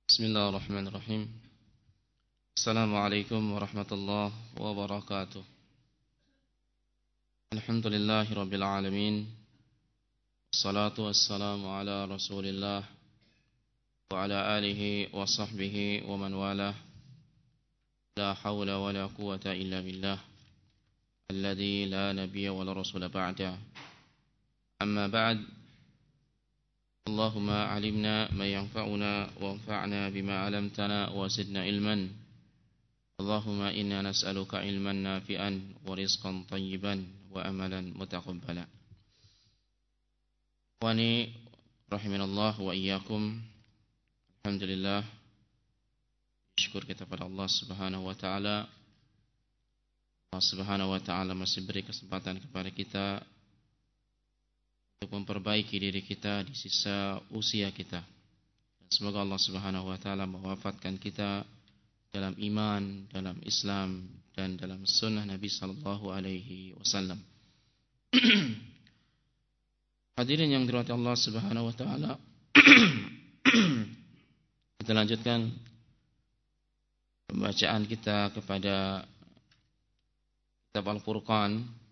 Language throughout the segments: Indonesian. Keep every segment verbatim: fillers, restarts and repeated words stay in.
Bismillahirrahmanirrahim. Assalamualaikum warahmatullahi wabarakatuh. Alhamdulillahi rabbil alamin. Wassalatu wassalamu ala rasulillah wa ala alihi wa sahbihi wa man walah. La hawla wa la quwata illa billah alladhi la nabiyya wa la rasula ba'da. Amma ba'd. Allahumma alimna ma yanfa'una wanfa'na bima 'allamtana wa zidna ilman. Allahumma inna nas'aluka ilman nafi'an wa rizqan thayyiban wa amalan mutaqabbala. Wani rahimanallah wa iyyakum. Alhamdulillah, syukur kita pada Allah Subhanahu wa taala. Allah Subhanahu wa taala masih beri kesempatan kepada kita untuk memperbaiki diri kita di sisa usia kita. Semoga Allah Subhanahu wa taala mewafatkan kita dalam iman, dalam Islam, dan dalam sunnah Nabi sallallahu alaihi wasallam. Hadirin yang dirahmati Allah Subhanahu wa taala, kita lanjutkan pembacaan kita kepada kitab Al-Furqan.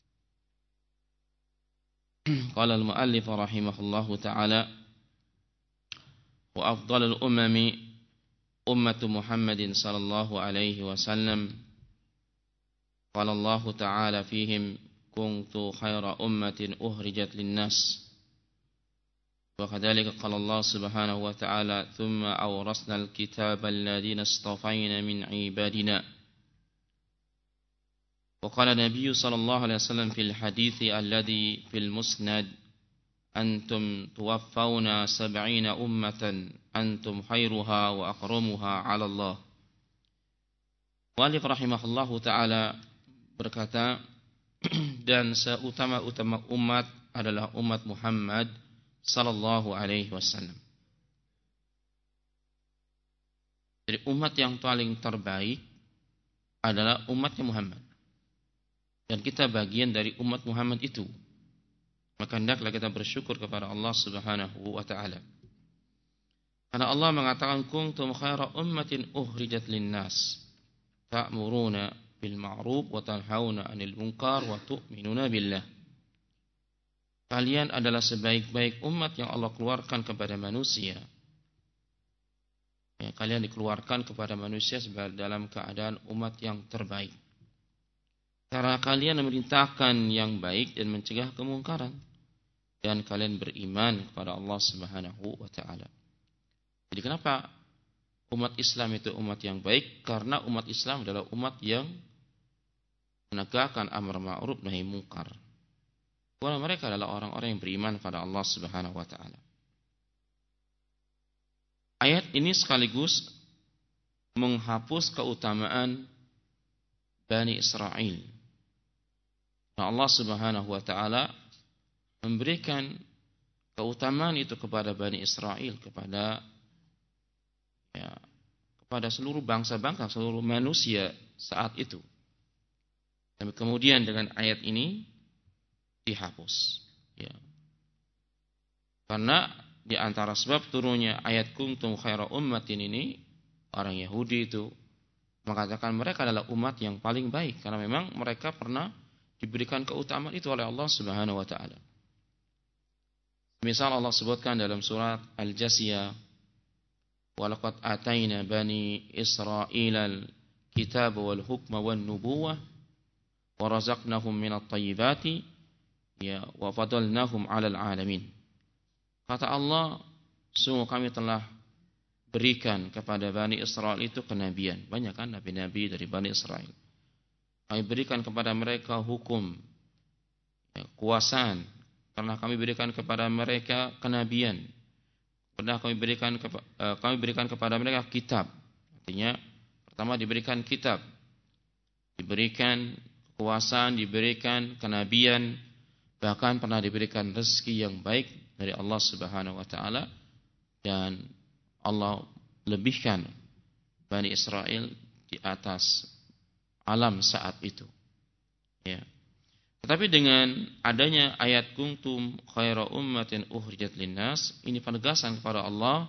Qala al-muallif rahimahullahu ta'ala, wa afdalul umami ummatu Muhammadin sallallahu alaihi wasallam. Qala Allah ta'ala fihim kuntu khaira ummatin uhrijat linnas. Wa kadzalika qala Allah subhanahu wa ta'ala thumma awrasna al-kitaba alladhina istafayna min ibadina. وقال النبي صلى الله عليه وسلم في الحديث الذي في المسند أنتم توفون سبعين أمة أنتم خيرها وأكرمها على الله. Mu'allif rahimahullahu ta'ala berkata, dan seutama-utama umat adalah umat Muhammad sallallahu alaihi wasallam. Jadi umat yang paling terbaik adalah umatnya Muhammad. Dan kita bagian dari umat Muhammad itu. Maka hendaklah kita bersyukur kepada Allah Subhanahu wa taala. Karena Allah mengatakan kuntum khaira ummatin ukhrijat linnas ta'muruna bil ma'ruf wa tanhauna 'anil munkar wa tu'minuna billah. Kalian adalah sebaik-baik umat yang Allah keluarkan kepada manusia. Ya, kalian dikeluarkan kepada manusia sebagai dalam keadaan umat yang terbaik. Karena kalian memerintahkan yang baik dan mencegah kemungkaran, dan kalian beriman kepada Allah Subhanahu wa taala. Jadi kenapa umat Islam itu umat yang baik? Karena umat Islam adalah umat yang menegakkan amar ma'ruf nahi munkar. Karena mereka adalah orang-orang yang beriman kepada Allah Subhanahu wa taala. Ayat ini sekaligus menghapus keutamaan Bani Israel. Allah Subhanahu wa taala memberikan keutamaan itu kepada Bani Israel, kepada ya, kepada seluruh bangsa-bangsa, seluruh manusia saat itu. Dan kemudian dengan ayat ini dihapus. Ya. Karena di antara sebab turunnya ayat kuntum khaira ummatin ini, orang Yahudi itu mengatakan mereka adalah umat yang paling baik karena memang mereka pernah diberikan keutamaan itu oleh Allah Subhanahu wa taala. Misal Allah sebutkan dalam surat Al-Jasiyah, wa laqad atayna bani Israilal kitaba wal hukma wan nubuwah wa razaqnahum minat thayyibati ya wa fadalnahum 'alal 'alamin. Kata Allah, sungguh kami telah berikan kepada Bani Israel itu kenabian. Banyak kan nabi-nabi dari Bani Israel. Kami berikan kepada mereka hukum, ya, kuasaan. Karena kami berikan kepada mereka kenabian. Pernah kami berikan kepa, eh, kami berikan kepada mereka kitab. Artinya pertama diberikan kitab, diberikan kekuasaan, diberikan kenabian, bahkan pernah diberikan rezeki yang baik dari Allah Subhanahu wa taala, dan Allah lebihkan Bani Israel di atas alam saat itu. Ya. Tetapi dengan adanya ayat kuntum khaira ummatin ukhrijat linnas, ini penegasan kepada Allah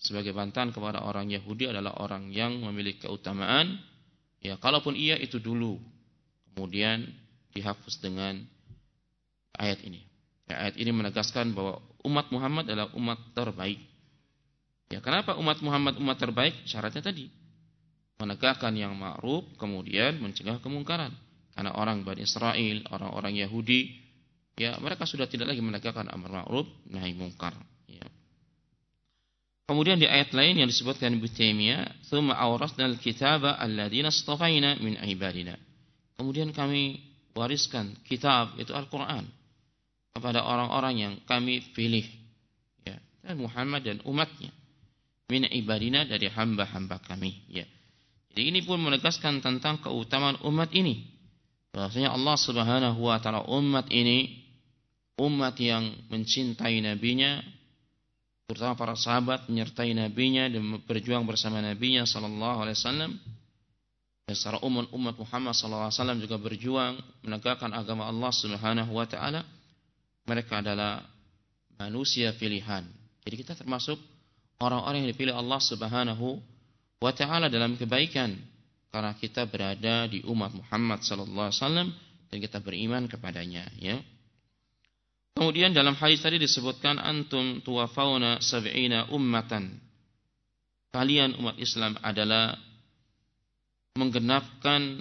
sebagai bantahan kepada orang Yahudi adalah orang yang memiliki keutamaan. Ya, kalaupun iya itu dulu, kemudian dihapus dengan ayat ini. Ya, ayat ini menegaskan bahwa umat Muhammad adalah umat terbaik. Ya, kenapa umat Muhammad umat terbaik? Syaratnya tadi, menegakkan yang ma'ruf, kemudian mencegah kemungkaran. Karena orang Bani Israel, orang-orang Yahudi, ya mereka sudah tidak lagi menegakkan amar ma'ruf nahi mungkar. Ya. Kemudian di ayat lain yang disebutkan Ibnu Taimiyah, "Tsumma awrasnal kitaba alladziina istafaina min ibadina." Kemudian kami wariskan kitab, itu Al-Qur'an, kepada orang-orang yang kami pilih, ya, dan Muhammad dan umatnya, min ibadina, dari hamba-hamba kami, ya. Jadi ini pun menegaskan tentang keutamaan umat ini. Bahwasanya Allah Subhanahu wa taala umat ini umat yang mencintai nabinya, terutama para sahabat menyertai nabinya dan berjuang bersama nabinya sallallahu alaihi wasallam. Dan secara umum umat Muhammad sallallahu alaihi wasallam juga berjuang menegakkan agama Allah Subhanahu wa taala. Mereka adalah manusia pilihan. Jadi kita termasuk orang-orang yang dipilih Allah Subhanahu wa taala dalam kebaikan, karena kita berada di umat Muhammad sallallahu alaihi wasallam dan kita beriman kepadanya, ya. Kemudian dalam hadis tadi disebutkan antum tuwafauna sab'ina ummatan. Kalian umat Islam adalah menggenapkan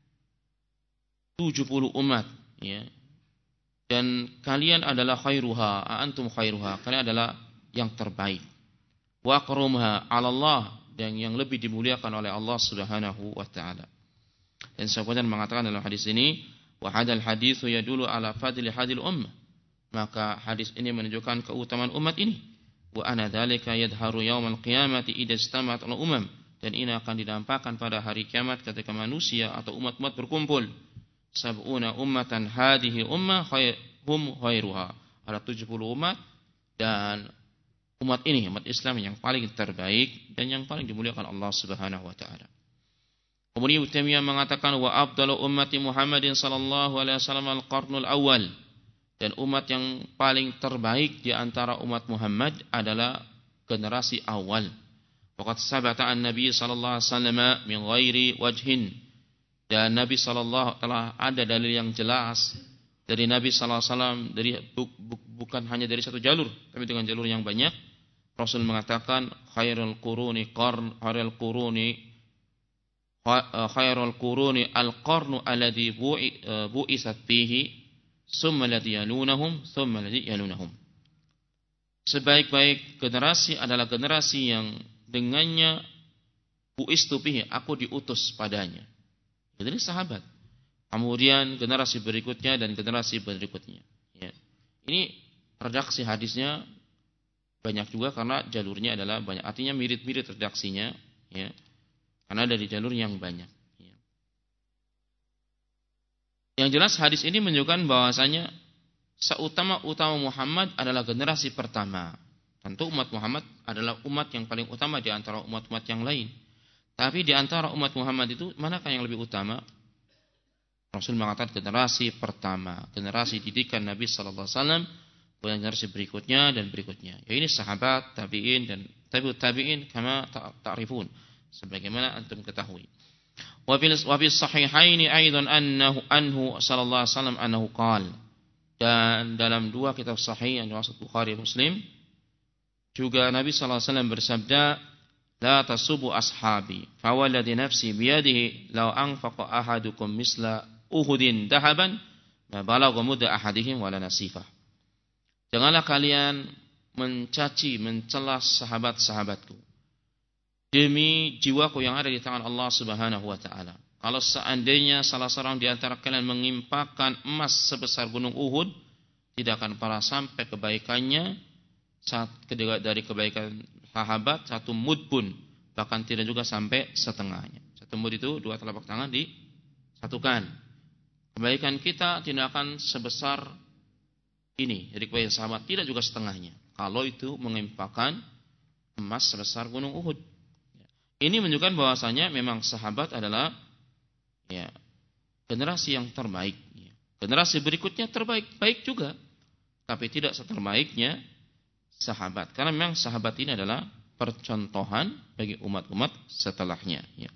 tujuh puluh umat, ya. Dan kalian adalah khairuha, antum khairuha. Kalian adalah yang terbaik. Wa aqrumha 'ala Allah, dan yang lebih dimuliakan oleh Allah Subhanahu wa taala. Dan sahabat mengatakan dalam hadis ini, wa hadal haditsu yadullu ala fadli hadil ummah. Maka hadis ini menunjukkan keutamaan umat ini. Wa ana dzalika yadharu yaumal qiyamati idza istama'at al-umam, dan ini akan dinampakkan pada hari kiamat ketika manusia atau umat-umat berkumpul. Sab'una ummatan hadhihi ummah hum khairuha. Ada tujuh puluh umat, dan umat ini, umat Islam yang paling terbaik dan yang paling dimuliakan Allah Subhanahu wa taala. Kemudian Ibnu Taimiyah mengatakan wa afdalu ummati Muhammadin sallallahu alaihi wasallam al-qarnul awal. Dan umat yang paling terbaik di antara umat Muhammad adalah generasi awal. Waqad sabata an-nabi sallallahu alaihi wasallam min ghairi wajhin. Dan Nabi sallallahu telah ada dalil yang jelas dari Nabi sallallahu alaihi wasallam, dari bu, bu, bukan hanya dari satu jalur, tapi dengan jalur yang banyak. Rasul mengatakan khairul quruni qarn khairul quruni khairul quruni al-qarnu alladhi bu'isat fihi summa alladhi yalunahum summa alladhi yalunahum. Sebaik-baik generasi adalah generasi yang dengannya bu'istu fihi, aku diutus padanya. Jadi sahabat. Kemudian generasi berikutnya dan generasi berikutnya. Ya. Ini redaksi hadisnya banyak juga karena jalurnya adalah banyak. Artinya mirip-mirip redaksinya, ya. Karena dari jalur yang banyak. Ya. Yang jelas hadis ini menunjukkan bahwasanya seutama-utama Muhammad adalah generasi pertama. Tentu umat Muhammad adalah umat yang paling utama di antara umat-umat yang lain. Tapi di antara umat Muhammad itu manakah yang lebih utama? Rasul mengatakan generasi pertama, generasi didikan Nabi sallallahu alaihi wasallam, kemudian generasi berikutnya dan berikutnya. Ya ini sahabat, tabi'in dan tabi'ut tabi'in kama ta'rifun, sebagaimana antum ketahui. Wa fil sahihaini aidan annahu anhu sallallahu alaihi wasallam annahu qala. Dan dalam dua kitab sahih yang dimaksud Bukhari Muslim juga Nabi sallallahu alaihi wasallam bersabda, la tasubu ashabi fa walladhi nafsi biyadihi law anfaqa ahadukum misla uhudin dahaban ma balagha mudda ahadihim wala nasifah. Janganlah kalian mencaci, mencela sahabat-sahabatku demi jiwaku yang ada di tangan Allah Subhanahu wa taala. Kalau seandainya salah seorang di antara kalian mengimpakkan emas sebesar gunung Uhud, tidak akan pernah sampai kebaikannya saat dari kebaikan sahabat satu mud pun, bahkan tidak juga sampai setengahnya. Satu mud itu dua telapak tangan disatukan. Kebaikan kita tidak akan sebesar ini dari kebaikan sahabat, tidak juga setengahnya. Kalau itu mengimpakkan emas sebesar gunung Uhud. Ini menunjukkan bahwasanya memang sahabat adalah ya generasi yang terbaik. Generasi berikutnya terbaik, baik juga, tapi tidak seterbaiknya sahabat. Karena memang sahabat ini adalah percontohan bagi umat-umat setelahnya. Ya.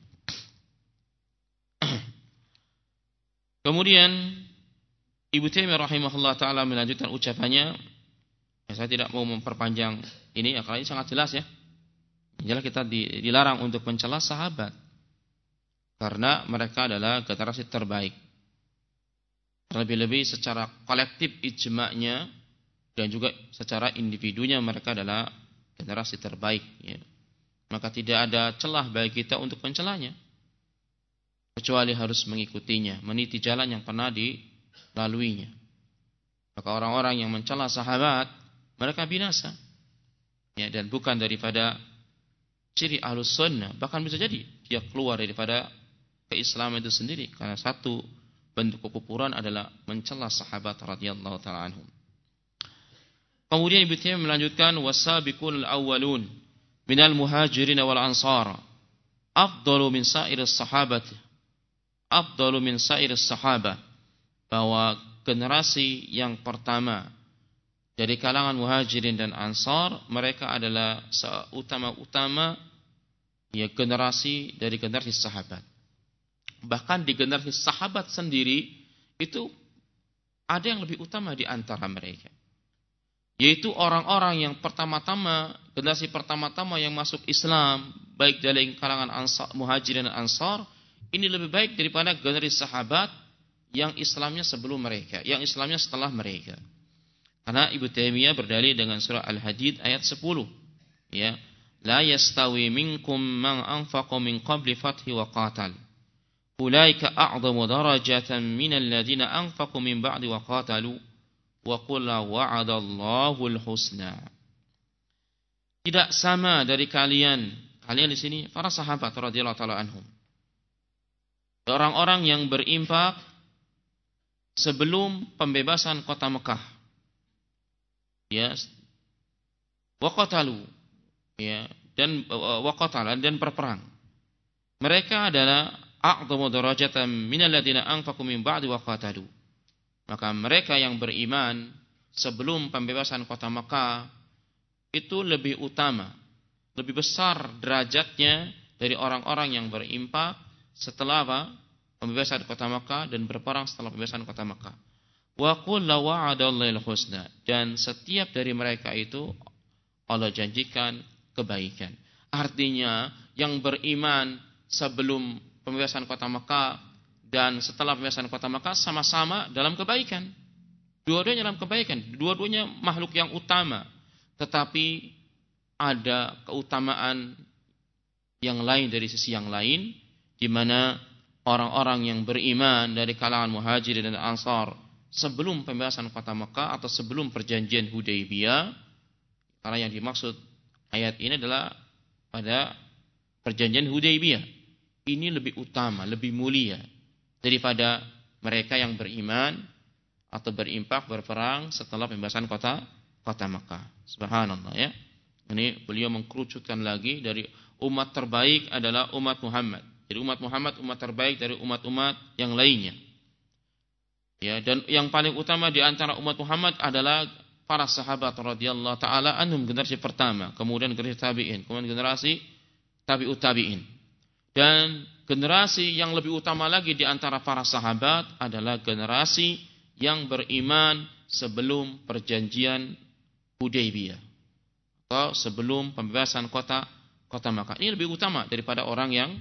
Kemudian Ibnu Taimiyah rahimahullah taala melanjutkan ucapannya. Ya, saya tidak mau memperpanjang ini, ya, karena ini sangat jelas ya. Jelas kita dilarang untuk mencela sahabat karena mereka adalah generasi terbaik. Lebih-lebih secara kolektif ijma'nya dan juga secara individunya mereka adalah generasi terbaik. Ya. Maka tidak ada celah bagi kita untuk mencelanya, kecuali harus mengikutinya, meniti jalan yang pernah dilaluinya. Maka orang-orang yang mencela sahabat mereka binasa, ya, dan bukan daripada ciri ahlus sunnah. Bahkan bisa jadi dia keluar daripada keislaman itu sendiri, karena satu bentuk kekufuran adalah mencela sahabat radhiyallahu taala anhum. Kemudian Ibnu Taimiyah melanjutkan, wasabiqul awwalun minal muhajirin wal ansar afdalu min sa'iris sahabat, afdalu min sa'iris sahabah, bahwa generasi yang pertama dari kalangan muhajirin dan ansar, mereka adalah seutama-utama ya generasi dari generasi sahabat. Bahkan di generasi sahabat sendiri itu ada yang lebih utama di antara mereka, yaitu orang-orang yang pertama-tama, generasi pertama-tama yang masuk Islam, baik dari kalangan ansar, muhajirin dan ansar, ini lebih baik daripada generasi sahabat yang Islamnya sebelum mereka, yang Islamnya setelah mereka. Karena Ibnu Taimiyah berdalil dengan surah Al-Hadid ayat sepuluh, ya, la yastawi minkum man anfaqa min qabli fathi wa qatal ulaika a'dhamu darajatan minal ladzina anfaqu min ba'di wa qatalu wa qul wa'adallahu al-husna. Tidak sama dari kalian, kalian di sini para sahabat radhiyallahu taala anhum, orang-orang yang berinfak sebelum pembebasan kota Mekah, ya, waqatalu, ya, dan waqatalan dan berperang. Mereka adalah a'dhamu darajatan minal ladzina anfaqu min ba'di waqatalu. Maka mereka yang beriman sebelum pembebasan kota Mekah itu lebih utama, lebih besar derajatnya dari orang-orang yang berinfak setelah apa? Pembebasan kota Mekah dan berperang setelah pembebasan kota Mekah. Wa qul la wa'adallahu husna, dan setiap dari mereka itu Allah janjikan kebaikan. Artinya yang beriman sebelum pembebasan kota Mekah dan setelah pembebasan kota Mekah sama-sama dalam kebaikan. Dua-duanya dalam kebaikan, dua-duanya makhluk yang utama, tetapi ada keutamaan yang lain dari sisi yang lain, di mana orang-orang yang beriman dari kalangan muhajirin dan ansar sebelum pembebasan kota Mekah atau sebelum perjanjian Hudaybiyah, karena yang dimaksud ayat ini adalah pada perjanjian Hudaybiyah, ini lebih utama, lebih mulia daripada mereka yang beriman atau berimpak berperang setelah pembebasan kota kota Mekah. Subhanallah, ya. Ini beliau mengkerucutkan lagi, dari umat terbaik adalah umat Muhammad. Jadi umat Muhammad umat terbaik dari umat-umat yang lainnya. Ya, dan yang paling utama di antara umat Muhammad adalah para sahabat radhiyallahu taala anhum, generasi pertama, kemudian generasi tabi'in, kemudian generasi tabi'ut tabi'in. Dan generasi yang lebih utama lagi di antara para sahabat adalah generasi yang beriman sebelum perjanjian Hudaybiyah atau sebelum pembebasan kota kota Makkah. Ini lebih utama daripada orang yang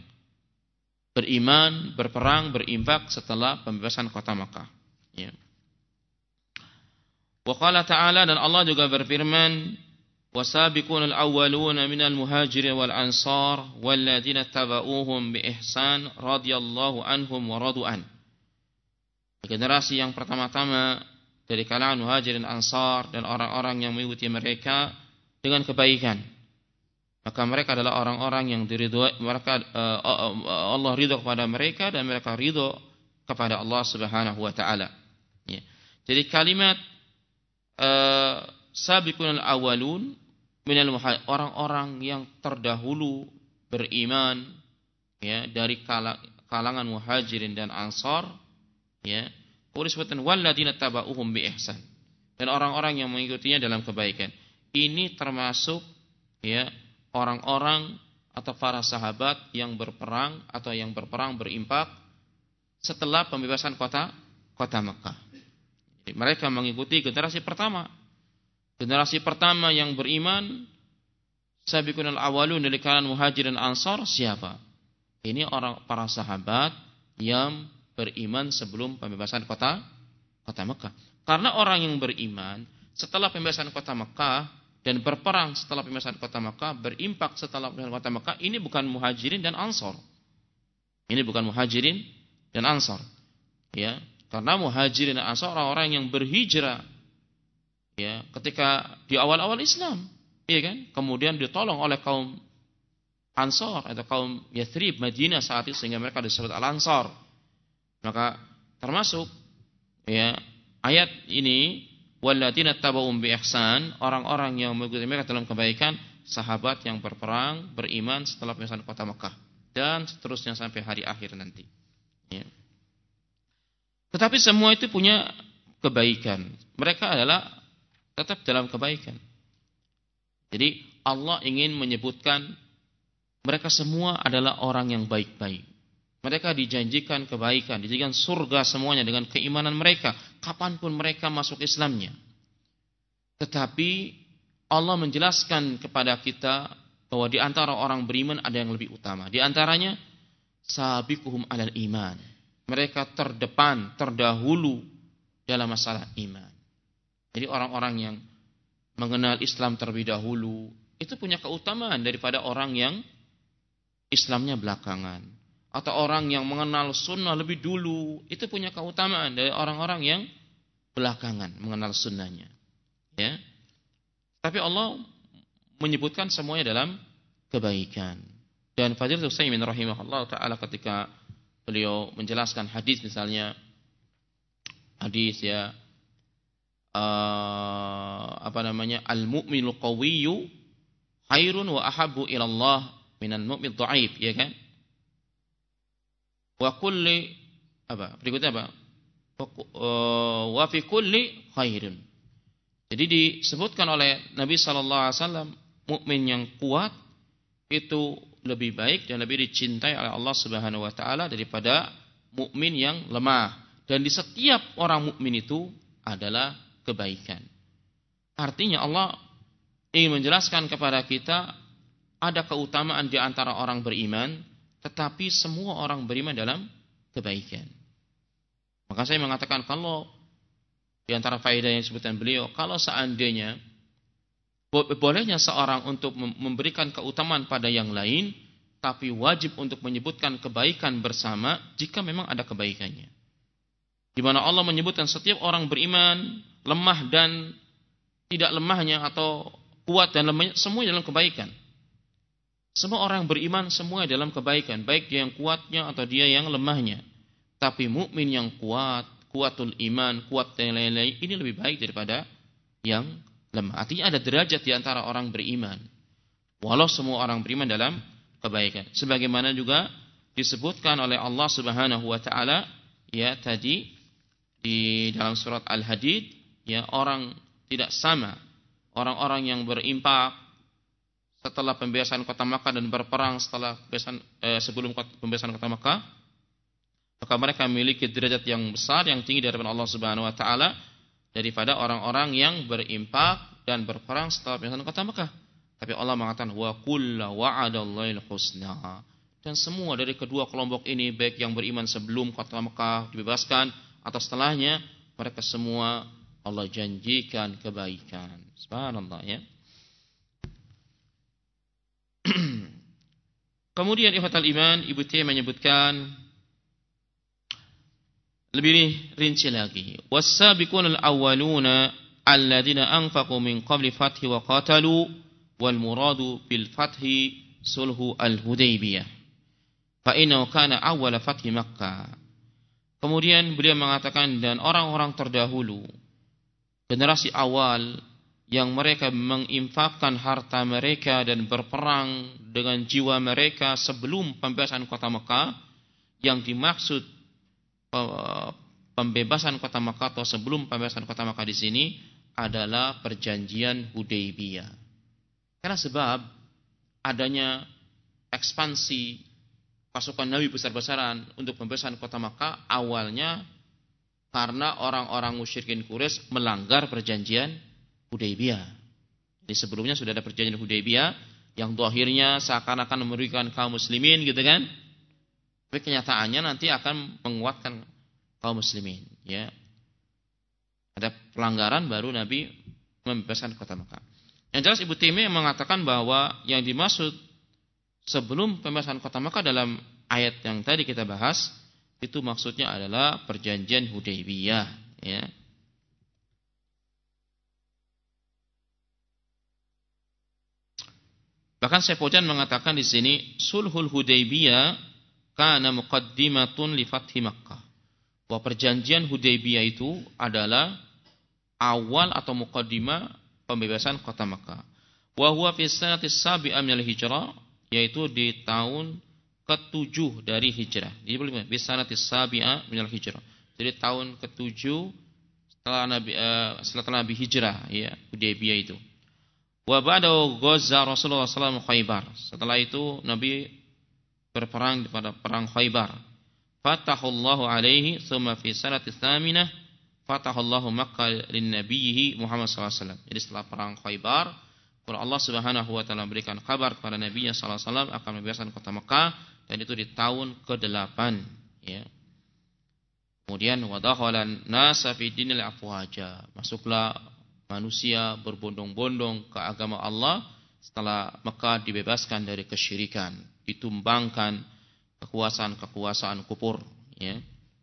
beriman, berperang, berinfak setelah pembebasan kota Makkah. Ya. Wa qala ta'ala, dan Allah juga berfirman, wasabiqunal awwaluna minal muhajirin wal ansar walladzina tabauhum bi ihsan radhiyallahu anhum wa radu'an. Generasi yang pertama-tama dari kalangan muhajirin ansar dan orang-orang yang mengikuti mereka dengan kebaikan, maka mereka adalah orang-orang yang diridhoi, mereka uh, uh, Allah ridho kepada mereka dan mereka ridho kepada Allah Subhanahu wa taala. Ya. Jadi kalimat uh, sabiqunal awwalun minal muhajirin, orang-orang yang terdahulu beriman, ya, dari kalangan muhajirin dan ansar, ya, disebutkan walladzina tabauhum bi ihsan, dan orang-orang yang mengikutinya dalam kebaikan. Ini termasuk, ya, orang-orang atau para sahabat yang berperang atau yang berperang berimpak setelah pembebasan kota kota Mekah. Jadi mereka mengikuti generasi pertama. Generasi pertama yang beriman, sabiqunal awwalun dari kalangan Muhajirin Ansar siapa? Ini orang para sahabat yang beriman sebelum pembebasan kota kota Mekah. Karena orang yang beriman setelah pembebasan kota Mekah dan berperang setelah pembebasan kota Mekah, berimpak setelah pembebasan kota Mekah, ini bukan Muhajirin dan Ansar. Ini bukan Muhajirin dan Ansar. Ya, karena Muhajirin dan Ansar orang-orang yang berhijrah ya, ketika di awal-awal Islam, iya kan? Kemudian ditolong oleh kaum Ansar atau kaum Yathrib, Madinah saat itu sehingga mereka disebut Al-Ansar. Maka termasuk ya ayat ini walladzina tabauhum bi ihsan, orang-orang yang mengikuti mereka dalam kebaikan, sahabat yang berperang, beriman setelah pembebasan kota Mekah dan seterusnya sampai hari akhir nanti. Ya. Tetapi semua itu punya kebaikan. Mereka adalah tetap dalam kebaikan. Jadi Allah ingin menyebutkan mereka semua adalah orang yang baik-baik. Mereka dijanjikan kebaikan, dijanjikan surga semuanya dengan keimanan mereka, kapanpun mereka masuk Islamnya. Tetapi Allah menjelaskan kepada kita bahwa di antara orang beriman ada yang lebih utama. Di antaranya sabiquhum alal iman. Mereka terdepan, terdahulu dalam masalah iman. Jadi orang-orang yang mengenal Islam terlebih dahulu itu punya keutamaan daripada orang yang Islamnya belakangan. Atau orang yang mengenal sunnah lebih dulu, itu punya keutamaan dari orang-orang yang belakangan mengenal sunnahnya. Ya. Tapi Allah menyebutkan semuanya dalam kebaikan. Dan Fadilatul Utsaimin rahimahullah ta'ala ketika beliau menjelaskan hadis misalnya, hadis ya, uh, apa namanya, al-mu'minul qawiyyu khairun wa ahabbu ilallah minal mu'min dha'if, ya kan? Wa kulli apa? Berikutnya apa? Wa fi kulli khairin. Jadi disebutkan oleh Nabi sallallahu alaihi wasallam mukmin yang kuat itu lebih baik dan lebih dicintai oleh Allah Subhanahu wa taala daripada mukmin yang lemah. Dan di setiap orang mukmin itu adalah kebaikan. Artinya Allah ingin menjelaskan kepada kita ada keutamaan di antara orang beriman, tetapi semua orang beriman dalam kebaikan. Maka saya mengatakan kalau di antara faedah yang disebutkan beliau, kalau seandainya bolehnya seorang untuk memberikan keutamaan pada yang lain, tapi wajib untuk menyebutkan kebaikan bersama jika memang ada kebaikannya. Di mana Allah menyebutkan setiap orang beriman, lemah dan tidak lemahnya atau kuat dan lemahnya, semua dalam kebaikan. Semua orang beriman semua dalam kebaikan, baik dia yang kuatnya atau dia yang lemahnya. Tapi mukmin yang kuat, kuatul iman, kuat dan lain-lain, ini lebih baik daripada yang lemah. Artinya ada derajat di antara orang beriman. Walau semua orang beriman dalam kebaikan. Sebagaimana juga disebutkan oleh Allah Subhanahu wa taala ya tadi di dalam surat Al-Hadid, ya orang tidak sama. Orang-orang yang berimpak setelah pembebasan kota Makkah dan berperang setelah pembebasan, eh, sebelum pembebasan kota Makkah, maka mereka memiliki derajat yang besar, yang tinggi daripada Allah Subhanahu wa taala daripada orang-orang yang berimpak dan berperang setelah pembebasan kota Makkah. Tapi Allah mengatakan wa kullu wa'adallahu husna. Dan semua dari kedua kelompok ini, baik yang beriman sebelum kota Makkah dibebaskan atau setelahnya, mereka semua Allah janjikan kebaikan. Subhanallah ya. Kemudian ikhwatal iman, Ibnu Taimiyah menyebutkan lebih rinci lagi. Was-sabiqunal awwaluna alladziina anfaqu min qabli fathi wa qatalu wal muradu bil fathi sulhu al-Hudaybiyah. Fa innahu kana awwala fathi Makkah. Kemudian beliau mengatakan dan orang-orang terdahulu, generasi awal yang mereka menginfakkan harta mereka dan berperang dengan jiwa mereka sebelum pembebasan kota Mekah, yang dimaksud pembebasan kota Mekah atau sebelum pembebasan kota Mekah di sini adalah perjanjian Hudaybiyah. Karena sebab adanya ekspansi pasukan Nabi besar-besaran untuk pembebasan kota Makkah awalnya karena orang-orang musyrikin Quraisy melanggar perjanjian Hudaybiyah. Jadi sebelumnya sudah ada perjanjian Hudaybiyah yang akhirnya seakan-akan merugikan kaum muslimin gitu kan. Tapi kenyataannya nanti akan menguatkan kaum muslimin, ya. Ada pelanggaran baru Nabi membebaskan kota Makkah. Yang jelas Ibnu Taimiyah mengatakan bahwa yang dimaksud sebelum pembebasan kota Makkah dalam ayat yang tadi kita bahas itu maksudnya adalah perjanjian Hudaybiyah, ya. Bahkan Syekh Fauzan mengatakan di sini sulhul Hudaybiyah kana muqaddimatun li fathi Makkah. Bahwa perjanjian Hudaybiyah itu adalah awal atau muqaddimah pembebasan kota Makkah. Wa huwa fi sanati sabi'ah minal hijrah, yaitu di tahun ketujuh dari hijrah. Jadi boleh bi sanati sabi'ah minal hijrah. Jadi tahun ketujuh setelah Nabi uh, setelah Nabi hijrah, ya, Hudaybiyah itu. Wa ba'dahu ghazza Rasulullah sallallahu alaihi wasallam Khaybar. Setelah itu Nabi berperang pada perang Khaybar. Fatahullahu alaihi thumma fi sanati tsaminah fatahullahu Makkah lin nabiyhi Muhammad sallallahu alaihi wasallam. Jadi setelah perang Khaybar, Allah Subhanahu wa taala berikan kabar kepada Nabi sallallahu alaihi wasallam akan membebaskan kota Makkah, dan itu di tahun kedelapan, ya. Kemudian wadakhalan nasa fi dinil afwaja. Masuklah manusia berbondong-bondong ke agama Allah setelah Mekah dibebaskan dari kesyirikan, ditumbangkan kekuasaan-kekuasaan kufur, ya.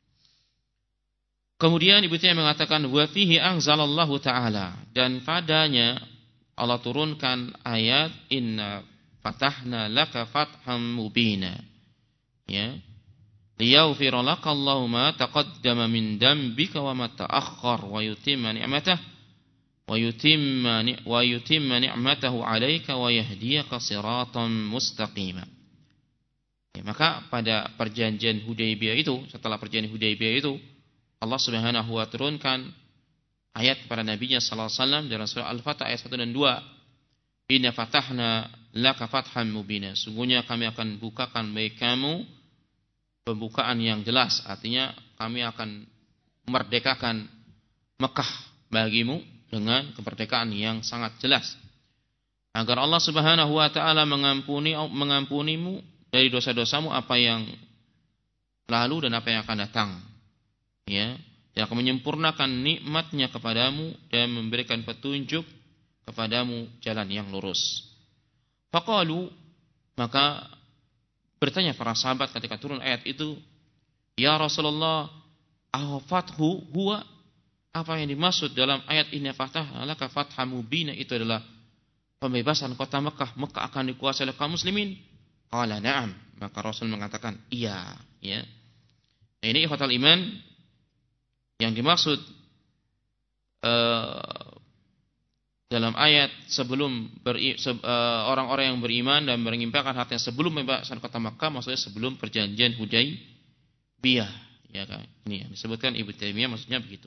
Kemudian Ibnu Taimiyah mengatakan wa fihi anzalallahu ta'ala, dan padanya Allah turunkan ayat inna fatahna laka fatham mubina, ya, liyaghfira lakallahu ma taqaddama min dambika wa ma ta'akhkhar wa yutimma ni'matahu wa yutimma wa yutimma ni'matahu 'alaika wa yahdiyaka siratan mustaqima. Ya, maka pada perjanjian Hudaybiyah itu, setelah perjanjian Hudaybiyah itu, Allah Subhanahu wa taala turunkan ayat kepada Nabi-Nya sallallahu alaihi wasallam dalam surah Al-Fatah ayat satu dan dua. Inna fatahna laka fatham mubina. Sungguhnya kami akan bukakan bagi kamu pembukaan yang jelas. Artinya kami akan memerdekakan Mekah bagimu dengan kemerdekaan yang sangat jelas, agar Allah Subhanahu wa taala mengampuni mengampunimu dari dosa-dosamu apa yang lalu dan apa yang akan datang, ya. Dia akan menyempurnakan nikmatnya kepadamu dan memberikan petunjuk kepadamu jalan yang lurus. Faqalu, maka bertanya para sahabat ketika turun ayat itu, ya Rasulullah, afathu huwa, apa yang dimaksud dalam ayat inna fatahna laka fatham mubina itu adalah pembebasan kota Mekah, Mekah akan dikuasai oleh kaum muslimin? Qala na'am, maka Rasul mengatakan iya, ya. Nah, ini ikhwatal iman, yang dimaksud uh, dalam ayat sebelum beri, se, uh, orang-orang yang beriman dan mengimpakkan hatinya sebelum pembebasan kota Makkah, maksudnya sebelum perjanjian Hudaybiyah, ya kan? Ini yang disebutkan Ibnu Taimiyah, maksudnya begitu.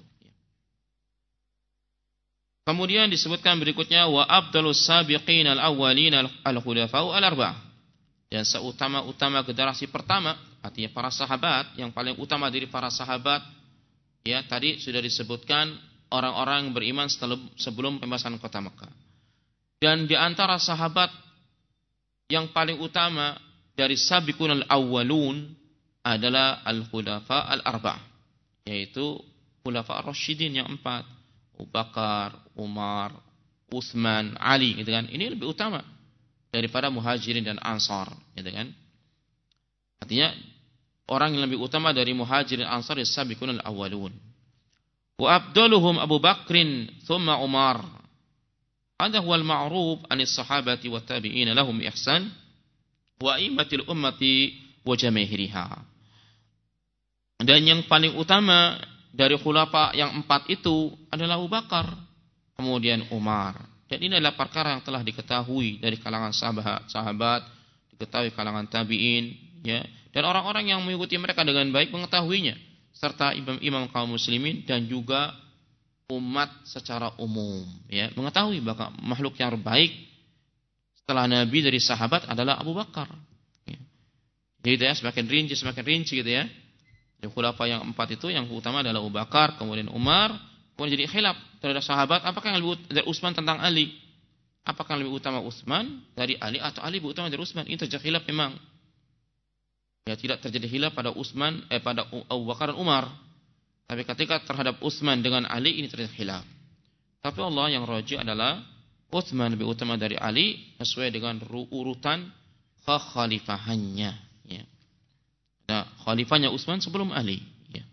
Kemudian disebutkan berikutnya wa abdalus sabiqin al-awwalin al-khulafa'u al-arba'ah. Dan seutama-utama generasi pertama, artinya para sahabat, yang paling utama dari para sahabat, ya, tadi sudah disebutkan orang-orang yang beriman sebelum pembebasan kota Mekah. Dan di antara sahabat yang paling utama dari sabiqun al-awwalun adalah al-khulafa al-arba'ah, yaitu khulafa ar-rasyidin yang empat, Abu Bakar, Umar, Utsman, Ali, gitu kan. Ini lebih utama daripada muhajirin dan ansar, gitu kan. Artinya orang yang lebih utama dari muhajirin ansar as-sabiqun al-awwalun. Wa afdaluhum Abu Bakrin thumma Umar. Hadha huwa al-ma'ruf anis sahabati wa tabi'in lahum ihsan wa a'immatil ummati wa jamaahiriha. Dan yang paling utama dari khulafa yang empat itu adalah Abu Bakar, kemudian Umar. Dan ini adalah perkara yang telah diketahui dari kalangan sahabat, sahabat, diketahui kalangan tabi'in, ya. Dan orang-orang yang mengikuti mereka dengan baik mengetahuinya, serta imam-imam kaum muslimin dan juga umat secara umum, ya, mengetahui bahwa makhluk yang baik setelah Nabi dari sahabat adalah Abu Bakar. Ya. Jadi ya, semakin rinci, semakin rinci gitu ya. Jadi khulafa yang empat itu yang utama adalah Abu Bakar, kemudian Umar, kemudian jadi khilaf terhadap sahabat. Apakah yang lebih dari Utsman tentang Ali? Apakah yang lebih utama Utsman dari Ali atau Ali lebih utama dari Utsman? Ini terjadi khilaf memang. Ya, tidak terjadi khilaf pada Utsman eh pada Abu Bakar dan Umar. Tapi ketika terhadap Utsman dengan Ali ini terjadi khilaf. Tapi Allah yang rajih adalah Utsman lebih utama dari Ali sesuai dengan urutan kekhalifahannya. Ya. Nah, khalifahnya Utsman sebelum Ali. Ya.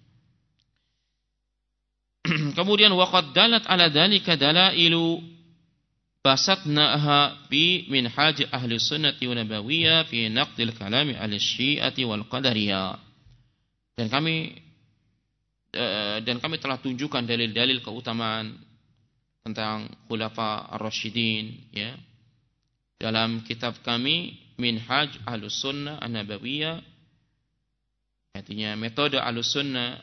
Kemudian waqad dalat ala dzalika dalailu basatnaha bi minhaj ahli sunnati wa nabawiyah fi naqdil kalami al syi'ati wal qadariyah. Dan kami dan kami telah tunjukkan dalil-dalil keutamaan tentang khulafa ar-rasyidin ya dalam kitab kami Minhaj Ahlus Sunnah An-Nabawiyah, artinya metode Ahlus Sunnah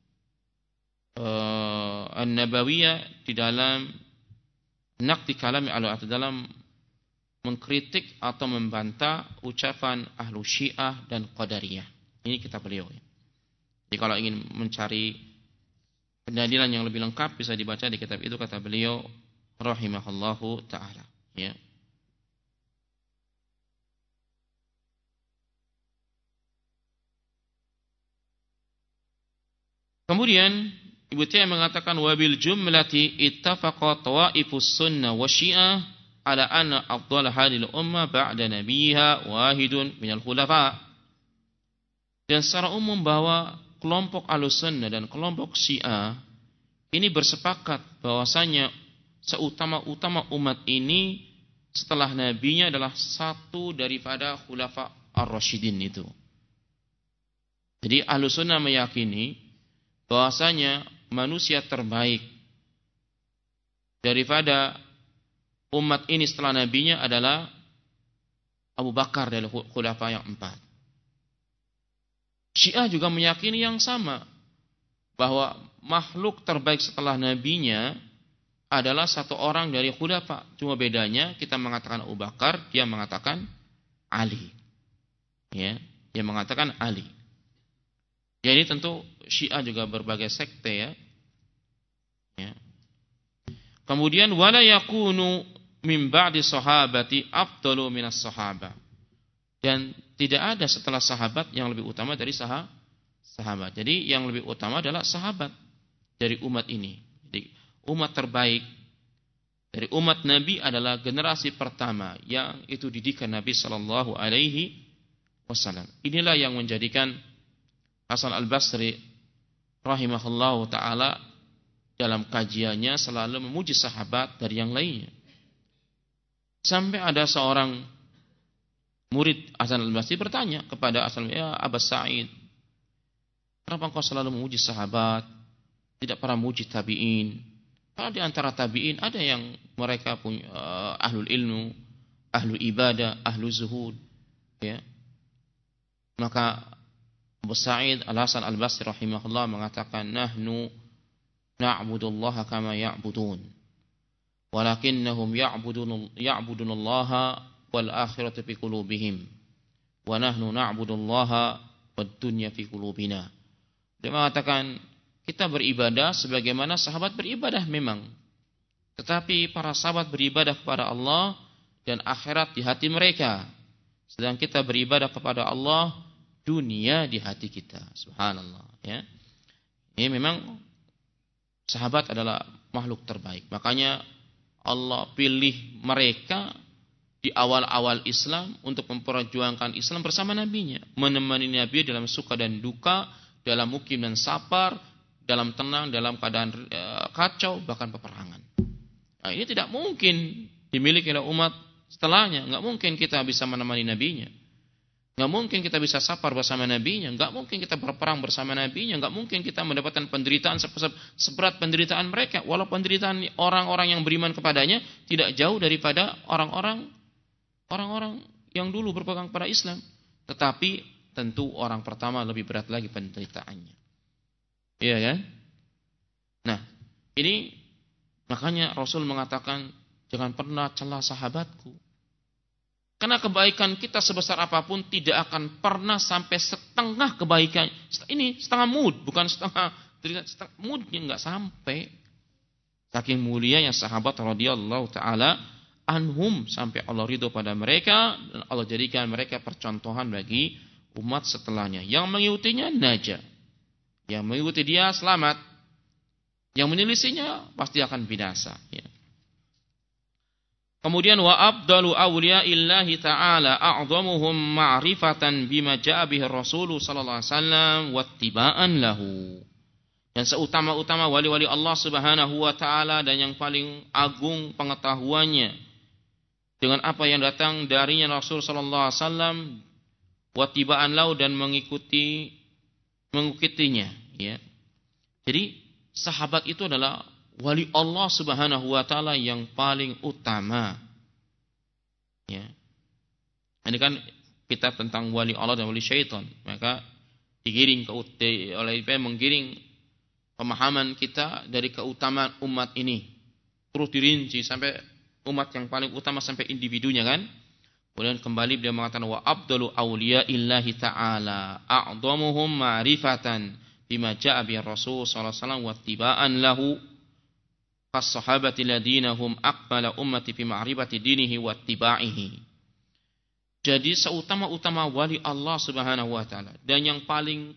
uh, An-Nabawiyah di dalam naqdi kalami atau dalam mengkritik atau membantah ucapan Ahlu Syiah dan Qadariyah. Ini kitab beliau ya. Jadi kalau ingin mencari pendalilan yang lebih lengkap bisa dibaca di kitab itu, kata beliau rahimahullahu taala ya. Kemudian Ibnu Taimiyah mengatakan wabil jumlati ittafaqa tawaifus sunnah wa syiah ala anna afdal hadil ummah ba'da nabiyha wahidun minal khulafa. Dan secara umum bahwa kelompok Ahlussunnah dan kelompok Syiah ini bersepakat bahwasanya seutama-utama umat ini setelah nabinya adalah satu daripada khulafa ar-rasyidin itu. Jadi Ahlussunnah meyakini bahwasanya manusia terbaik daripada umat ini setelah nabinya adalah Abu Bakar dari khulafa yang empat. Syiah juga meyakini yang sama, bahwa makhluk terbaik setelah nabinya adalah satu orang dari khulafa. Cuma bedanya kita mengatakan Abu Bakar, dia mengatakan Ali. Ya, dia mengatakan Ali. Jadi tentu Syiah juga berbagai sekte ya. Ya. Kemudian wala yakunu min ba'di sahabati afdalu minas sahabah. Dan tidak ada setelah sahabat yang lebih utama dari sah sahabat. Jadi yang lebih utama adalah sahabat dari umat ini. Jadi umat terbaik dari umat Nabi adalah generasi pertama yang itu didikan Nabi Sallallahu Alaihi Wasallam. Inilah yang menjadikan Hasan Al-Basri rahimahullahu taala dalam kajiannya selalu memuji sahabat dari yang lainnya. Sampai ada seorang murid Hasan Al-Basri bertanya kepada Hasan, ya Abbas Sa'id, kenapa engkau selalu memuji sahabat, tidak pernah memuji tabi'in? Karena di antara tabi'in ada yang mereka punya uh, ahlul ilmu, ahlu ibadah, ahlu zuhud. Ya. Maka Abu Sa'id Al-Hasan Al-Basri rahimahullah mengatakan, nahnu na'budullaha kama ya'budun, walakinnahum ya'budun ya'budunallaha wal akhiratu fi qulubihim wa nahnu na'budullaha wad dunya fi qulubina. Dia mengatakan kita beribadah sebagaimana sahabat beribadah memang, tetapi para sahabat beribadah kepada Allah dan akhirat di hati mereka, sedang kita beribadah kepada Allah, dunia di hati kita. Subhanallah ya. Ini memang sahabat adalah makhluk terbaik. Makanya Allah pilih mereka di awal-awal Islam untuk memperjuangkan Islam bersama nabinya, menemani Nabi dalam suka dan duka, dalam mukim dan sapar, dalam tenang, dalam keadaan e, kacau, bahkan peperangan. Nah, ini tidak mungkin dimiliki oleh umat setelahnya. Enggak mungkin kita bisa menemani nabinya, enggak mungkin kita bisa sapar bersama nabinya, enggak mungkin kita berperang bersama nabinya, enggak mungkin kita mendapatkan penderitaan seberat penderitaan mereka, walau penderitaan orang-orang yang beriman kepadanya tidak jauh daripada orang-orang orang-orang yang dulu berpegang pada Islam. Tetapi tentu orang pertama lebih berat lagi penderitaannya. Iya kan? Nah, ini makanya Rasul mengatakan jangan pernah celah sahabatku. Karena kebaikan kita sebesar apapun tidak akan pernah sampai setengah kebaikan. Ini setengah mud, bukan setengah, setengah mudnya nggak sampai. Saking mulianya sahabat radhiyallahu taala anhum, sampai Allah ridho pada mereka dan Allah jadikan mereka percontohan bagi umat setelahnya. Yang mengikutinya naja, yang mengikuti dia selamat, yang menyelisihinya pasti akan binasa. Ya. Kemudian wa afdalu awliyaillahi ta'ala a'dhamuhum ma'rifatan bima ja'a bihi Rasul sallallahu alaihi wasallam wattiba'an lahu. Dan seutama-utama wali-wali Allah Subhanahu wa taala dan yang paling agung pengetahuannya dengan apa yang datang darinya Rasul sallallahu alaihi wasallam wattiba'an lahu, dan mengikuti mengikutinya, ya. Jadi sahabat itu adalah wali Allah Subhanahu wa taala yang paling utama. Ya. Ini kan kitab tentang wali Allah dan wali syaitan. Maka digiring ke oleh menggiring pemahaman kita dari keutamaan umat ini. Terus dirinci sampai umat yang paling utama sampai individunya kan. Kemudian kembali dia mengatakan wa afdalu awliyaillahi ta'ala a'dhamuhum ma'rifatan bima ja'a bi Rasul sallallahu alaihi wasallam wattiba'an lahu as-sahabati ladina hum aqbala ummati fi ma'rifati dinihi wattiba'ihi. Jadi seutama-utama wali Allah Subhanahu wa taala dan yang paling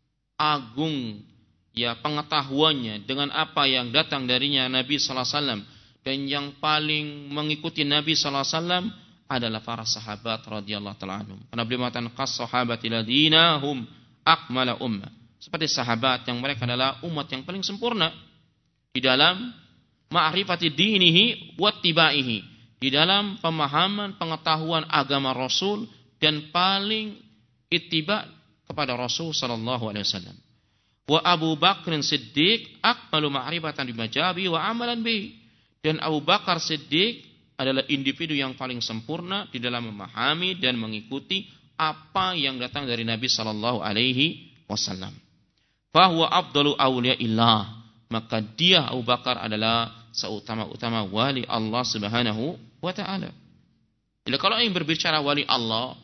agung ya pengetahuannya dengan apa yang datang darinya Nabi sallallahu alaihi wasallam, dan yang paling mengikuti Nabi sallallahu alaihi wasallam adalah para sahabat radhiyallahu taala anhum. Karena beliau mengatakan qas-sahabati ladina hum aqmala ummah. Seperti sahabat yang mereka adalah umat yang paling sempurna di dalam ma'rifati dinihi wattibaihi, di dalam pemahaman pengetahuan agama Rasul dan paling ittiba kepada Rasul sallallahu alaihi wasallam. Wa Abu Bakr Siddiq akmalu ma'rifatan bima jabi wa amalan bi. Dan Abu Bakar Siddiq adalah individu yang paling sempurna di dalam memahami dan mengikuti apa yang datang dari Nabi sallallahu alaihi wasallam. Fa huwa afdalu awliyaillah. Maka dia Abu Bakar adalah seutama-utama wali Allah Subhanahu wa taala. Jadi kalau ingin berbicara wali Allah,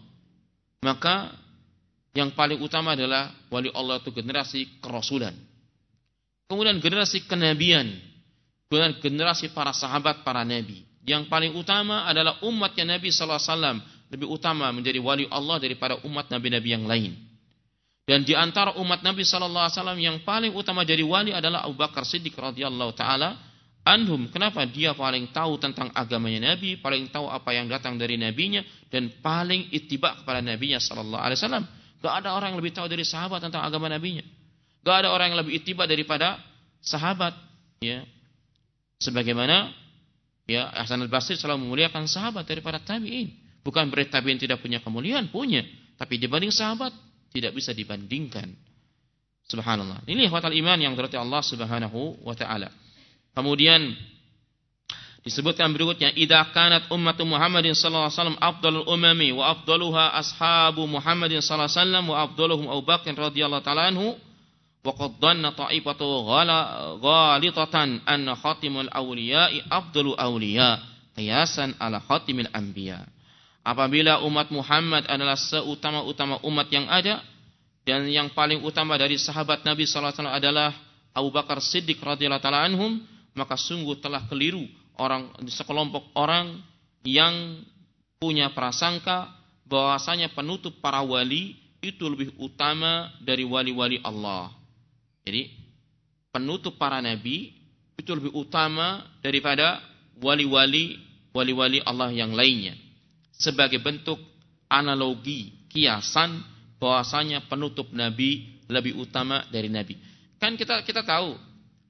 maka yang paling utama adalah wali Allah itu generasi kerasulan. Kemudian generasi kenabian. Kemudian generasi para sahabat, para nabi. Yang paling utama adalah umatnya Nabi sallallahu alaihi wasallam. Lebih utama menjadi wali Allah daripada umat nabi-nabi yang lain. Dan di antara umat Nabi sallallahu alaihi wasallam yang paling utama jadi wali adalah Abu Bakar Siddiq radhiyallahu taala anhum. Kenapa? Dia paling tahu tentang agamanya Nabi, paling tahu apa yang datang dari nabinya, dan paling ittiba kepada nabinya sallallahu alaihi wasallam. Gak ada orang yang lebih tahu dari sahabat tentang agama nabinya. Gak ada orang yang lebih ittiba daripada sahabat, ya. Sebagaimana ya Hasan al-Basri selalu memuliakan sahabat daripada tabi'in. Bukan berarti tabi'in tidak punya kemuliaan, punya, tapi dibanding sahabat tidak bisa dibandingkan. Subhanallah. Ini ikhwatal iman yang dirahmati Allah Subhanahu wa taala. Kemudian disebutkan berikutnya, idza kanat ummatu Muhammadin sallallahu alaihi wasallam afdalul umami wa afdaluha ashabu Muhammadin sallallahu alaihi wasallam wa afdaluhum Abu Bakr radhiyallahu taala anhu wa qad dhanna ta'ifatu ghalidatan anna khatimul awliya'i afdalu awliya qiyasan ala khatimil anbiya. Apabila umat Muhammad adalah seutama-utama umat yang ada, dan yang paling utama dari sahabat Nabi sallallahu alaihi wasallam adalah Abu Bakar Siddiq radhiyallahu taala anhum, maka sungguh telah keliru orang sekelompok orang yang punya prasangka bahwasanya penutup para wali itu lebih utama dari wali-wali Allah. Jadi penutup para nabi itu lebih utama daripada wali-wali wali-wali Allah yang lainnya. Sebagai bentuk analogi, kiasan bahwasanya penutup nabi lebih utama dari nabi. Kan kita kita tahu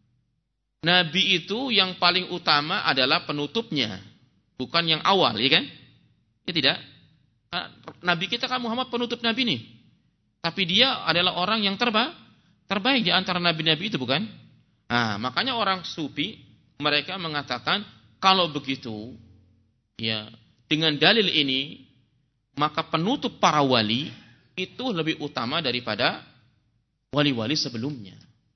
nabi itu yang paling utama adalah penutupnya, bukan yang awal, ya kan? Ya tidak. Nabi kita kan Muhammad penutup nabi nih. Tapi dia adalah orang yang terbaik, terbaik di antara nabi-nabi itu, bukan? Nah, makanya orang sufi mereka mengatakan kalau begitu, ya, dengan dalil ini maka penutup para wali itu lebih utama daripada wali-wali sebelumnya.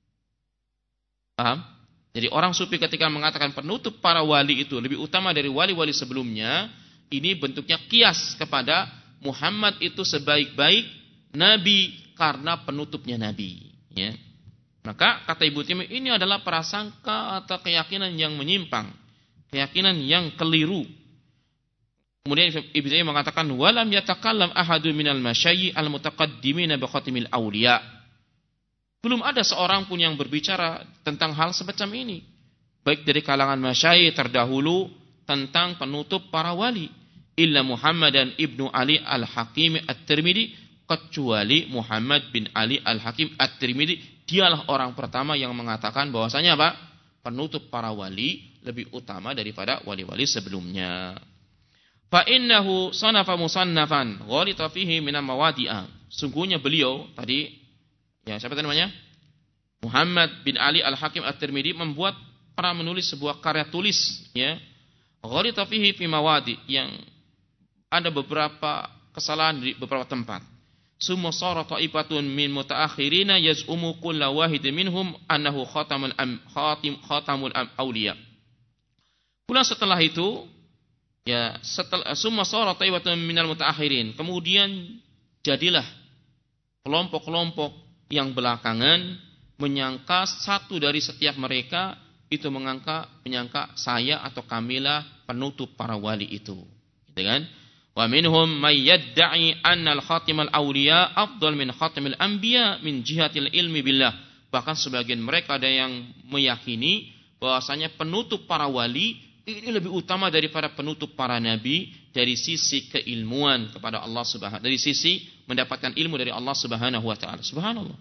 Paham? Jadi orang sufi ketika mengatakan penutup para wali itu lebih utama dari wali-wali sebelumnya, Ini bentuknya kias kepada Muhammad itu sebaik-baik nabi karena penutupnya nabi, ya. Maka kata Ibnu Taimiyah, ini adalah prasangka atau keyakinan yang menyimpang, keyakinan yang keliru. Kemudian Ibnu Taimiyah mengatakan walam yatakallam ahadun minal masyayikh al-mutaqaddimin bi khatimil auliya. Belum ada seorang pun yang berbicara tentang hal semacam ini, baik dari kalangan masyayikh terdahulu tentang penutup para wali, illa Muhammad dan Ibnu Ali Al-Hakim At-Tirmidzi, kecuali Muhammad bin Ali Al-Hakim At-Tirmidzi, dialah orang pertama yang mengatakan bahwasanya apa? Penutup para wali lebih utama daripada wali-wali sebelumnya. Fa innahu sanafa musannafan ghalita fihi min mawadi'a. Sungguhnya beliau tadi, ya siapa namanya? Muhammad bin Ali Al-Hakim At-Tirmidzi membuat, pernah menulis sebuah karya tulis, ya. Ghalita fihi fi mawadi, yang ada beberapa kesalahan di beberapa tempat. Summa sara ta'ifatun min mutaakhirina yaz'umu kullu wahidin minhum annahu khatamul am, khatim khatamul am, auliya. Pula setelah itu, ya, setelah summa sara ta'ifatun minal mutaakhirin, kemudian jadilah kelompok-kelompok yang belakangan menyangka satu dari setiap mereka itu mengangka menyangka saya atau kamilah penutup para wali itu, gitu kan? Wa minhum may yad'i anna al-khatimal awliya afdal min khatimil anbiya min jihatil ilmi billah. Bahkan sebagian mereka ada yang meyakini bahwasanya penutup para wali ini lebih utama daripada penutup para nabi dari sisi keilmuan kepada Allah Subhanahu, dari sisi mendapatkan ilmu dari Allah Subhanahu wa taala. Subhanallah.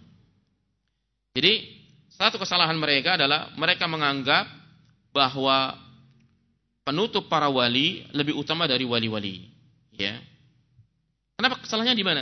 Jadi satu kesalahan mereka adalah mereka menganggap bahwa penutup para wali lebih utama dari wali-wali, ya. Kenapa kesalahannya di mana?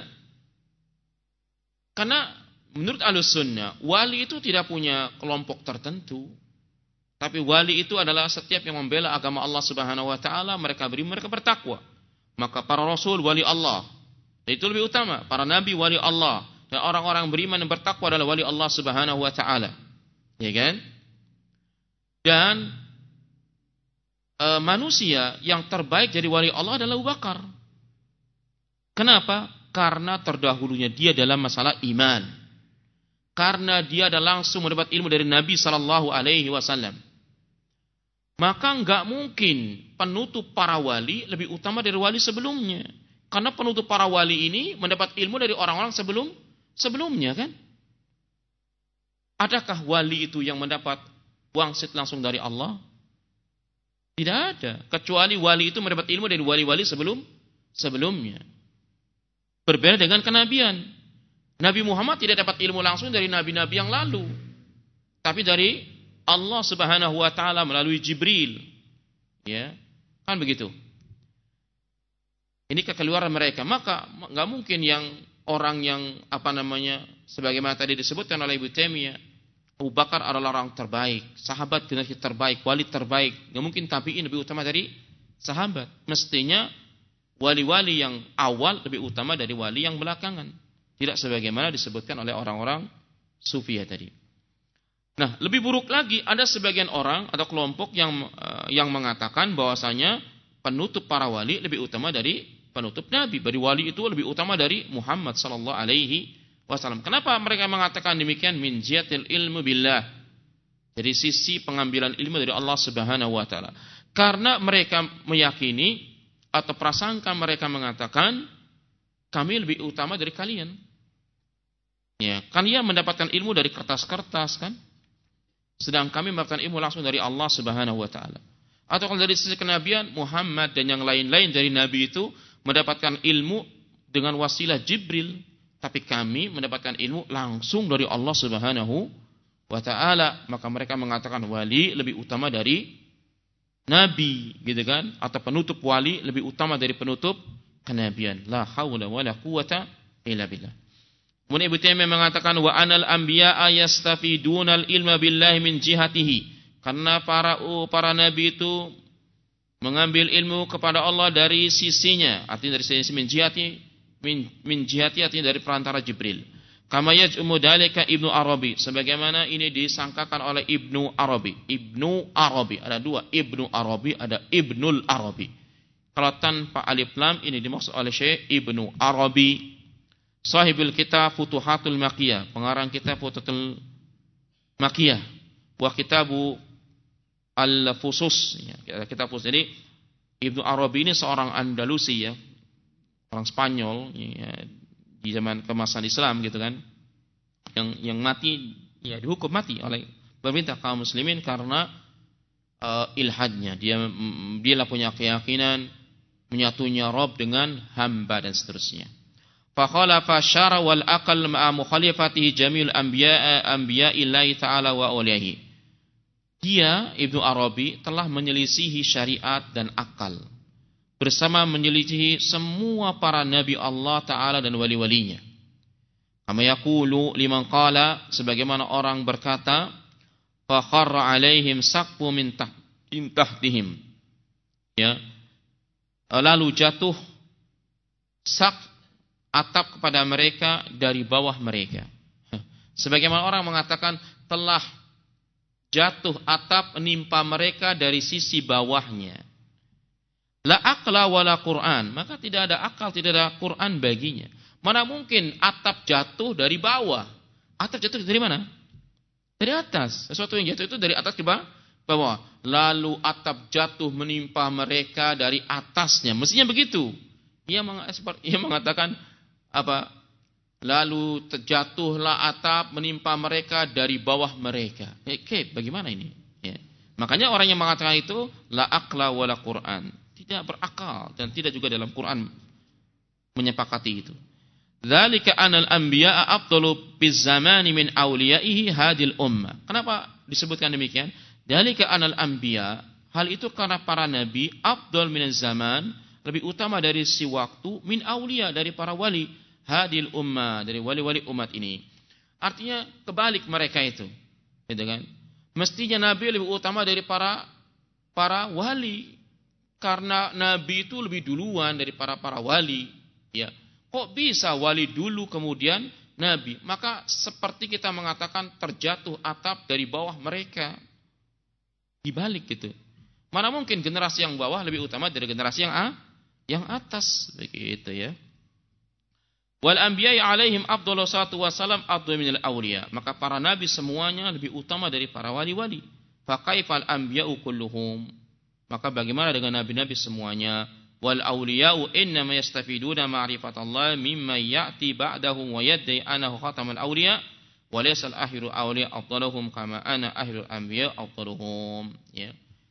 Karena menurut Ahlussunnah, wali itu tidak punya kelompok tertentu. Tapi wali itu adalah setiap yang membela agama Allah Subhanahu wa taala, mereka beri mereka bertakwa. Maka para rasul wali Allah, itu lebih utama. Para nabi wali Allah, dan orang-orang beriman yang bertakwa adalah wali Allah Subhanahu wa taala. Ya kan? Dan e, manusia yang terbaik dari wali Allah adalah Abu Bakar. Kenapa? Karena terdahulunya dia dalam masalah iman. Karena dia ada langsung mendapat ilmu dari Nabi sallallahu alaihi wasallam. Maka enggak mungkin penutup para wali lebih utama dari wali sebelumnya. Karena penutup para wali ini mendapat ilmu dari orang-orang sebelum sebelumnya, kan? Adakah wali itu yang mendapat wangsit langsung dari Allah? Tidak ada. Kecuali wali itu mendapat ilmu dari wali-wali sebelum sebelumnya. Berbeda dengan kenabian. Nabi Muhammad tidak dapat ilmu langsung dari nabi-nabi yang lalu, tapi dari Allah Subhanahu wa taala melalui Jibril. Ya, kan begitu. Ini kekeluaran mereka. Maka enggak mungkin yang orang yang apa namanya sebagaimana tadi disebutkan oleh Ibnu Taimiyah, Abu Bakar adalah orang terbaik, sahabat generasi terbaik, wali terbaik. Enggak mungkin tabi'in lebih utama dari sahabat. Mestinya wali-wali yang awal lebih utama dari wali yang belakangan. Tidak sebagaimana disebutkan oleh orang-orang Sufiyah tadi. Nah, lebih buruk lagi, ada sebagian orang atau kelompok yang uh, yang mengatakan bahwasanya penutup para wali lebih utama dari penutup nabi. Dari wali itu lebih utama dari Muhammad sallallahu alaihi wasallam. Kenapa mereka mengatakan demikian? Min jihatil ilmu billah. Dari sisi pengambilan ilmu dari Allah Subhanahu wa taala. Karena mereka meyakini atau prasangka mereka mengatakan kami lebih utama dari kalian. Ya, kan ia mendapatkan ilmu dari kertas-kertas, kan? Sedang kami mendapatkan ilmu langsung dari Allah Subhanahu wa taala. Atau kalau dari sisi kenabian, Muhammad dan yang lain-lain dari nabi itu mendapatkan ilmu dengan wasilah Jibril, tapi kami mendapatkan ilmu langsung dari Allah Subhanahu wa taala. Maka mereka mengatakan wali lebih utama dari nabi, gitu kan? Atau penutup wali lebih utama dari penutup kenabian. La haula wala quwata illa billah. Kemudian Ibnu Taimiyah mengatakan wa anal anbiya'a yastafidunal ilma billahi min jihatihi. Karena para oh, para nabi itu mengambil ilmu kepada Allah dari sisinya, artinya dari sisi min jihati, min, min jihati artinya dari perantara Jibril. Kama yaj'umu dalika Ibnu Arabi, sebagaimana ini disangkakan oleh Ibnu Arabi. Ibnu Arabi ada dua, Ibnu Arabi ada Ibnul Arabi. Kalau tanpa alif lam ini dimaksud oleh Syekh Ibnu Arabi, sahibul kitab Futuhatul Makkiyah, pengarang kitab Futuhatul Makkiyah, wa kitabu Al-Fusus, ya, kitab Fusus. Jadi Ibnu Arabi ini seorang Andalusi, ya, orang Spanyol, ya, di zaman kemasan Islam gitu kan, yang yang mati, ya, dihukum mati oleh pemerintah kaum muslimin karena uh, ilhadnya. Dia dia lah punya keyakinan menyatunya Rabb dengan hamba dan seterusnya. Fa khalafa syara wal aqal ma'a mukhalifatihi jami'ul anbiya anbiya'illahi ta'ala wa awliyahi. Dia Ibnu Arabi telah menyelisihi syariat dan akal bersama menyelisihi semua para nabi Allah Ta'ala dan wali-walinya. Kama yaqulu liman qala, sebagaimana orang berkata, fa kharra alaihim saqfu min tahtihim, ya, lalu jatuh sak atap kepada mereka dari bawah mereka. Sebagaimana orang mengatakan telah jatuh atap menimpa mereka dari sisi bawahnya. La aqla wala Qur'an, maka tidak ada akal, tidak ada Qur'an baginya. Mana mungkin atap jatuh dari bawah? Atap jatuh dari mana? Dari atas. Sesuatu yang jatuh itu dari atas ke bawah. Lalu atap jatuh menimpa mereka dari atasnya. Mestinya begitu. Ia mengatakan apa? Lalu terjatuhlah atap menimpa mereka dari bawah mereka. Oke, bagaimana ini? Ya. Makanya orang yang mengatakan itu la aqla wala Qur'an, tidak berakal dan tidak juga dalam Quran menyepakati itu. Dzalika anal anbiya'a afdalu biz zamani min awliyaihi hadil ummah. Kenapa disebutkan demikian? Dzalika anal anbiya, hal itu karena para nabi afdal minaz zaman, lebih utama dari si waktu, min awliya, dari para wali, hadil ummah, dari wali-wali umat ini. Artinya kebalik mereka itu. Gitu kan? Mestinya nabi lebih utama dari para para wali, karena nabi itu lebih duluan dari para para wali, ya. Kok bisa wali dulu kemudian nabi? Maka seperti kita mengatakan terjatuh atap dari bawah mereka. Dibalik gitu. Mana mungkin generasi yang bawah lebih utama dari generasi yang a, yang atas, begitu ya. Wal anbiya'i alaihim afdhalu salatu wassalam afdhalu minal awliya. Maka para nabi semuanya lebih utama dari para wali-wali. Fa kaifal anbiya'u kulluhum? Maka bagaimana dengan nabi-nabi semuanya? Wal awliya'u innama yastafiduna ma'rifatallahi mimma ya'ti ba'dahum wa yad'i anahu khatamal awliya wa laysa al-akhiru awliya afdaluhum kama ana akhirul anbiya afdaluhum, ya.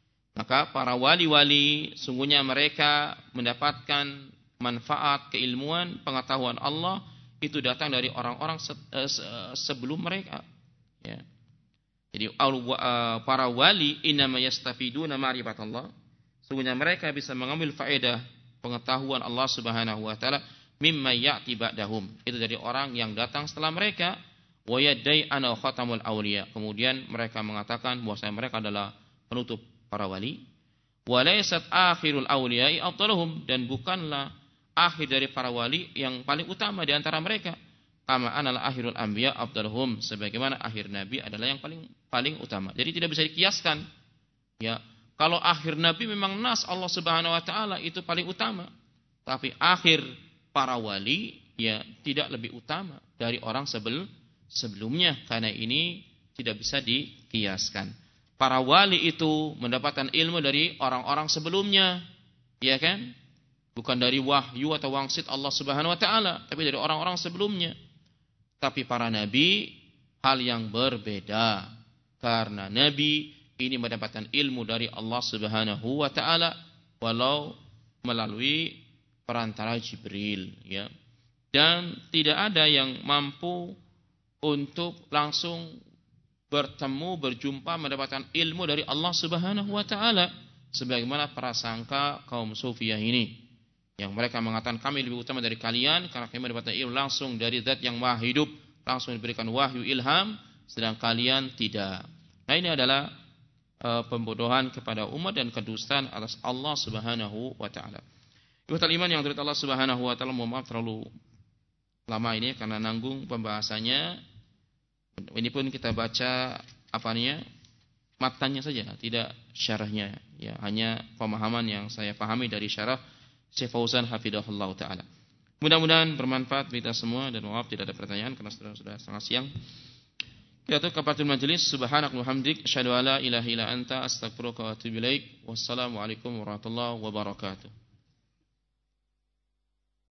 Maka para wali-wali sungguhnya mereka mendapatkan manfaat keilmuan, pengetahuan Allah itu datang dari orang-orang se se sebelum mereka, ya. Jadi para wali innama yastafiduna ma'rifatallah, sungguhnya mereka bisa mengambil faedah pengetahuan Allah Subhanahu wa taala mimma ya'ti ba'dahum, itu dari orang yang datang setelah mereka, wa yaddai ana khatamul awliya, kemudian mereka mengatakan bahwasanya mereka adalah penutup para wali, wa laysat akhirul awliya'i afdaluhum, dan bukanlah akhir dari para wali yang paling utama di antara mereka, kama anal akhirul anbiya afdaluhum, sebagaimana akhir nabi adalah yang paling paling utama. Jadi tidak bisa dikiaskan, ya. Kalau akhir nabi memang nas Allah Subhanahu wa taala itu paling utama, tapi akhir para wali ya tidak lebih utama dari orang sebel sebelumnya, karena ini tidak bisa dikiaskan. Para wali itu mendapatkan ilmu dari orang-orang sebelumnya, ya kan? Bukan dari wahyu atau wangsit Allah Subhanahu wa taala, tapi dari orang-orang sebelumnya. Tapi para nabi hal yang berbeda, karena nabi ini mendapatkan ilmu dari Allah Subhanahu wa taala walau melalui perantara Jibril, ya. Dan tidak ada yang mampu untuk langsung bertemu, berjumpa, mendapatkan ilmu dari Allah Subhanahu wa taala sebagaimana prasangka kaum Sufiyah ini, yang mereka mengatakan kami lebih utama dari kalian karena kami mendapatkan ilmu langsung dari zat yang maha hidup, langsung diberikan wahyu ilham, sedang kalian tidak. Nah, ini adalah pembodohan kepada umat dan kedustaan atas Allah Subhanahu wa taala. Ikhwatal iman yang dirahmati Allah Subhanahu wa taala, mohon maaf terlalu lama ini karena nanggung pembahasannya. Ini pun kita baca apanya? matanya saja, tidak syarahnya. Ya, hanya pemahaman yang saya pahami dari syarah Syekh Fauzan hafizahullah taala. Mudah-mudahan bermanfaat kita semua, dan maaf tidak ada pertanyaan karena sudah sudah sangat siang. Kita tutup kafatul majelis. Subhanak wa hamdik asyhadu an la ilaha illa anta astaghfiruka wa atubu ilaik. Wassalamualaikum warahmatullahi wabarakatuh.